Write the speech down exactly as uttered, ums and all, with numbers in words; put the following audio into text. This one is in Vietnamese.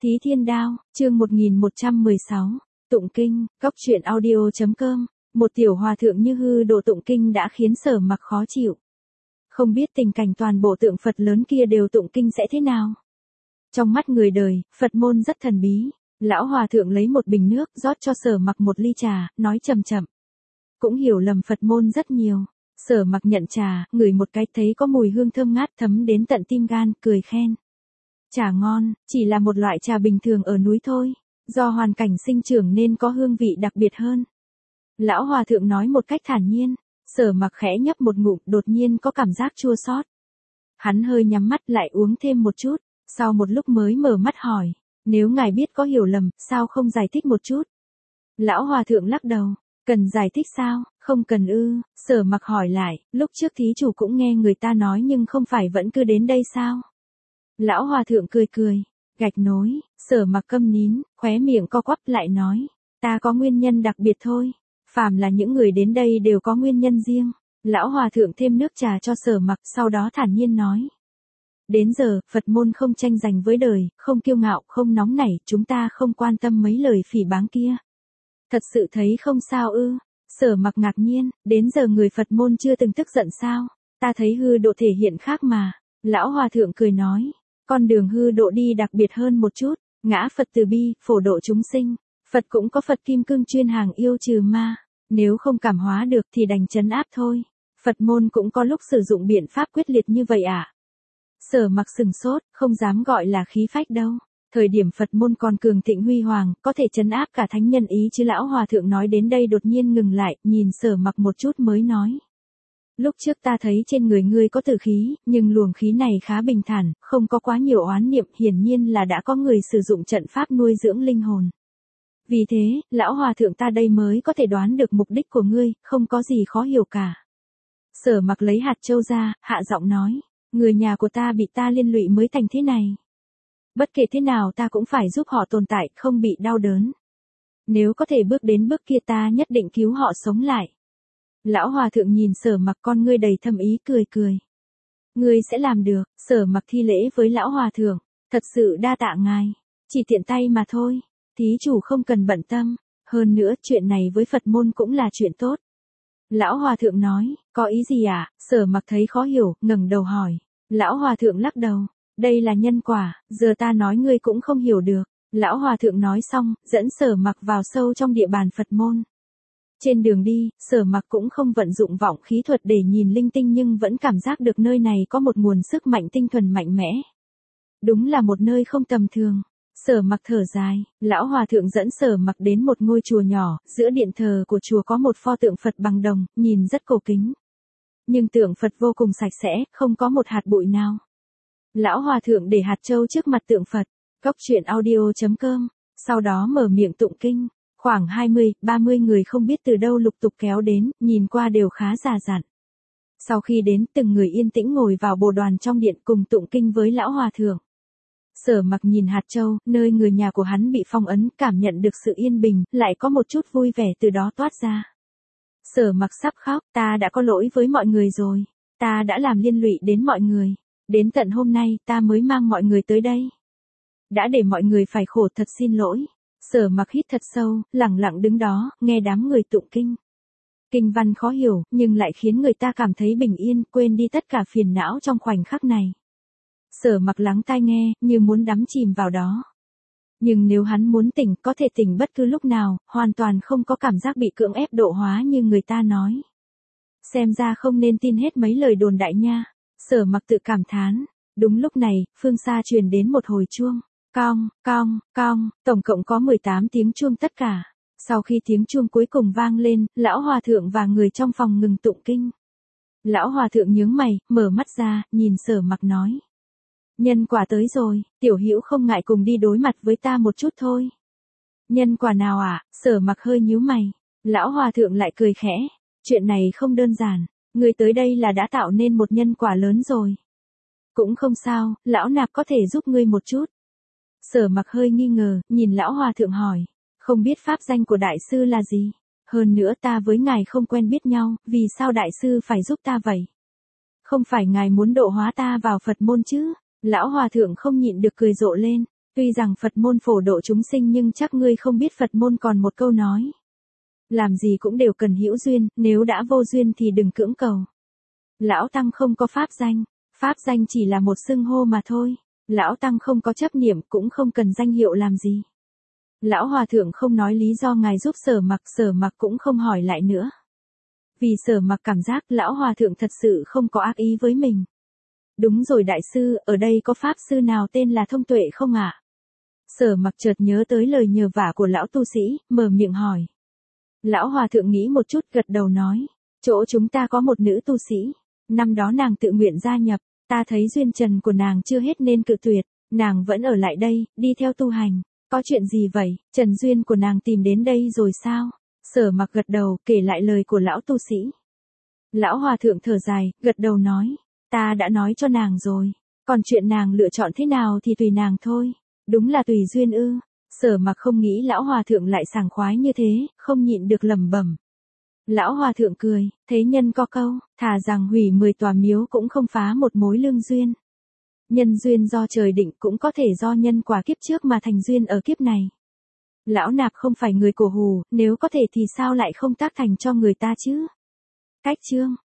Thí Thiên Đao, chương một nghìn một trăm mười sáu, Tụng Kinh, Cóc Truyện Audio chấm com, một tiểu hòa thượng như hư độ tụng kinh đã khiến Sở Mặc khó chịu. Không biết tình cảnh toàn bộ tượng Phật lớn kia đều tụng kinh sẽ thế nào. Trong mắt người đời, Phật môn rất thần bí. Lão hòa thượng lấy một bình nước rót cho Sở Mặc một ly trà, nói chậm chậm. Cũng hiểu lầm Phật môn rất nhiều. Sở Mặc nhận trà, ngửi một cái thấy có mùi hương thơm ngát thấm đến tận tim gan, cười khen. Trà ngon, chỉ là một loại trà bình thường ở núi thôi, do hoàn cảnh sinh trưởng nên có hương vị đặc biệt hơn. Lão hòa thượng nói một cách thản nhiên. Sở Mặc khẽ nhấp một ngụm, đột nhiên có cảm giác chua xót. Hắn hơi nhắm mắt lại uống thêm một chút, sau một lúc mới mở mắt hỏi, nếu ngài biết có hiểu lầm, sao không giải thích một chút? Lão hòa thượng lắc đầu, cần giải thích sao, không cần ư? Sở Mặc hỏi lại, lúc trước thí chủ cũng nghe người ta nói nhưng không phải vẫn cứ đến đây sao? Lão hòa thượng cười cười, gạch nối. Sở Mặc câm nín, khóe miệng co quắp lại nói, ta có nguyên nhân đặc biệt thôi. Phàm là những người đến đây đều có nguyên nhân riêng. Lão hòa thượng thêm nước trà cho Sở Mặc, sau đó thản nhiên nói. Đến giờ, Phật môn không tranh giành với đời, không kiêu ngạo, không nóng nảy, chúng ta không quan tâm mấy lời phỉ báng kia. Thật sự thấy không sao ư? Sở Mặc ngạc nhiên, đến giờ người Phật môn chưa từng tức giận sao? Ta thấy hư độ thể hiện khác mà. Lão hòa thượng cười nói, con đường hư độ đi đặc biệt hơn một chút, ngã Phật từ bi, phổ độ chúng sinh. Phật cũng có Phật kim cương chuyên hàng yêu trừ ma, nếu không cảm hóa được thì đành trấn áp thôi. Phật môn cũng có lúc sử dụng biện pháp quyết liệt như vậy à? Sở Mặc sừng sốt, không dám gọi là khí phách đâu. Thời điểm Phật môn còn cường thịnh huy hoàng, có thể trấn áp cả thánh nhân ý chứ. Lão hòa thượng nói đến đây đột nhiên ngừng lại, nhìn Sở Mặc một chút mới nói. Lúc trước ta thấy trên người ngươi có tử khí, nhưng luồng khí này khá bình thản, không có quá nhiều oán niệm, hiển nhiên là đã có người sử dụng trận pháp nuôi dưỡng linh hồn. Vì thế, lão hòa thượng ta đây mới có thể đoán được mục đích của ngươi, không có gì khó hiểu cả. Sở Mặc lấy hạt châu ra, hạ giọng nói, người nhà của ta bị ta liên lụy mới thành thế này. Bất kể thế nào ta cũng phải giúp họ tồn tại, không bị đau đớn. Nếu có thể bước đến bước kia ta nhất định cứu họ sống lại. Lão hòa thượng nhìn Sở Mặc, con ngươi đầy thâm ý, cười cười. Ngươi sẽ làm được. Sở Mặc thi lễ với lão hòa thượng, thật sự đa tạ ngài, chỉ tiện tay mà thôi. Thí chủ không cần bận tâm, hơn nữa chuyện này với Phật môn cũng là chuyện tốt. Lão hòa thượng nói, có ý gì ạ? À? Sở Mặc thấy khó hiểu, ngẩng đầu hỏi. Lão hòa thượng lắc đầu, đây là nhân quả, giờ ta nói ngươi cũng không hiểu được. Lão hòa thượng nói xong, dẫn Sở Mặc vào sâu trong địa bàn Phật môn. Trên đường đi, Sở Mặc cũng không vận dụng vọng khí thuật để nhìn linh tinh nhưng vẫn cảm giác được nơi này có một nguồn sức mạnh tinh thuần mạnh mẽ. Đúng là một nơi không tầm thường. Sở Mặc thở dài, lão hòa thượng dẫn Sở Mặc đến một ngôi chùa nhỏ, giữa điện thờ của chùa có một pho tượng Phật bằng đồng, nhìn rất cổ kính. Nhưng tượng Phật vô cùng sạch sẽ, không có một hạt bụi nào. Lão hòa thượng để hạt châu trước mặt tượng Phật, Cóc Truyện Audio chấm com, sau đó mở miệng tụng kinh. Khoảng hai mươi, ba mươi người không biết từ đâu lục tục kéo đến, nhìn qua đều khá già dặn. Sau khi đến, từng người yên tĩnh ngồi vào bồ đoàn trong điện cùng tụng kinh với lão hòa thượng. Sở Mặc nhìn hạt châu, nơi người nhà của hắn bị phong ấn, cảm nhận được sự yên bình, lại có một chút vui vẻ từ đó toát ra. Sở Mặc sắp khóc, ta đã có lỗi với mọi người rồi, ta đã làm liên lụy đến mọi người, đến tận hôm nay ta mới mang mọi người tới đây. Đã để mọi người phải khổ, thật xin lỗi. Sở Mặc hít thật sâu, lặng lặng đứng đó, nghe đám người tụng kinh. Kinh văn khó hiểu, nhưng lại khiến người ta cảm thấy bình yên, quên đi tất cả phiền não trong khoảnh khắc này. Sở Mặc lắng tai nghe, như muốn đắm chìm vào đó. Nhưng nếu hắn muốn tỉnh, có thể tỉnh bất cứ lúc nào, hoàn toàn không có cảm giác bị cưỡng ép độ hóa như người ta nói. Xem ra không nên tin hết mấy lời đồn đại nha. Sở Mặc tự cảm thán. Đúng lúc này, phương xa truyền đến một hồi chuông. Cong, cong, cong, tổng cộng có mười tám tiếng chuông tất cả. Sau khi tiếng chuông cuối cùng vang lên, lão hòa thượng và người trong phòng ngừng tụng kinh. Lão hòa thượng nhướng mày, mở mắt ra, nhìn Sở Mặc nói. Nhân quả tới rồi, tiểu hữu không ngại cùng đi đối mặt với ta một chút thôi. Nhân quả nào ạ? À? Sở Mặc hơi nhíu mày. Lão hòa thượng lại cười khẽ. Chuyện này không đơn giản, người tới đây là đã tạo nên một nhân quả lớn rồi. Cũng không sao, lão nạp có thể giúp ngươi một chút. Sở Mặc hơi nghi ngờ, nhìn lão hòa thượng hỏi, không biết pháp danh của đại sư là gì? Hơn nữa ta với ngài không quen biết nhau, vì sao đại sư phải giúp ta vậy? Không phải ngài muốn độ hóa ta vào Phật môn chứ? Lão hòa thượng không nhịn được cười rộ lên. Tuy rằng Phật môn phổ độ chúng sinh nhưng chắc ngươi không biết Phật môn còn một câu nói. Làm gì cũng đều cần hữu duyên, nếu đã vô duyên thì đừng cưỡng cầu. Lão Tăng không có pháp danh, pháp danh chỉ là một xưng hô mà thôi. Lão Tăng không có chấp niệm cũng không cần danh hiệu làm gì. Lão Hòa Thượng không nói lý do ngài giúp Sở Mặc, Sở Mặc cũng không hỏi lại nữa. Vì Sở Mặc cảm giác Lão Hòa Thượng thật sự không có ác ý với mình. Đúng rồi đại sư, ở đây có pháp sư nào tên là Thông Tuệ không ạ? Sở Mặc chợt nhớ tới lời nhờ vả của lão tu sĩ, mở miệng hỏi. Lão Hòa Thượng nghĩ một chút gật đầu nói, chỗ chúng ta có một nữ tu sĩ, năm đó nàng tự nguyện gia nhập, ta thấy duyên trần của nàng chưa hết nên cự tuyệt, nàng vẫn ở lại đây, đi theo tu hành, có chuyện gì vậy, trần duyên của nàng tìm đến đây rồi sao? Sở Mặc gật đầu, kể lại lời của lão tu sĩ. Lão Hòa Thượng thở dài, gật đầu nói, ta đã nói cho nàng rồi, còn chuyện nàng lựa chọn thế nào thì tùy nàng thôi, đúng là tùy duyên ư. Sở Mặc không nghĩ Lão Hòa Thượng lại sảng khoái như thế, không nhịn được lẩm bẩm. Lão Hòa Thượng cười, thế nhân có câu, thà rằng hủy mười tòa miếu cũng không phá một mối lương duyên. Nhân duyên do trời định cũng có thể do nhân quả kiếp trước mà thành duyên ở kiếp này. Lão Nạp không phải người cổ hủ, nếu có thể thì sao lại không tác thành cho người ta chứ? Cách chương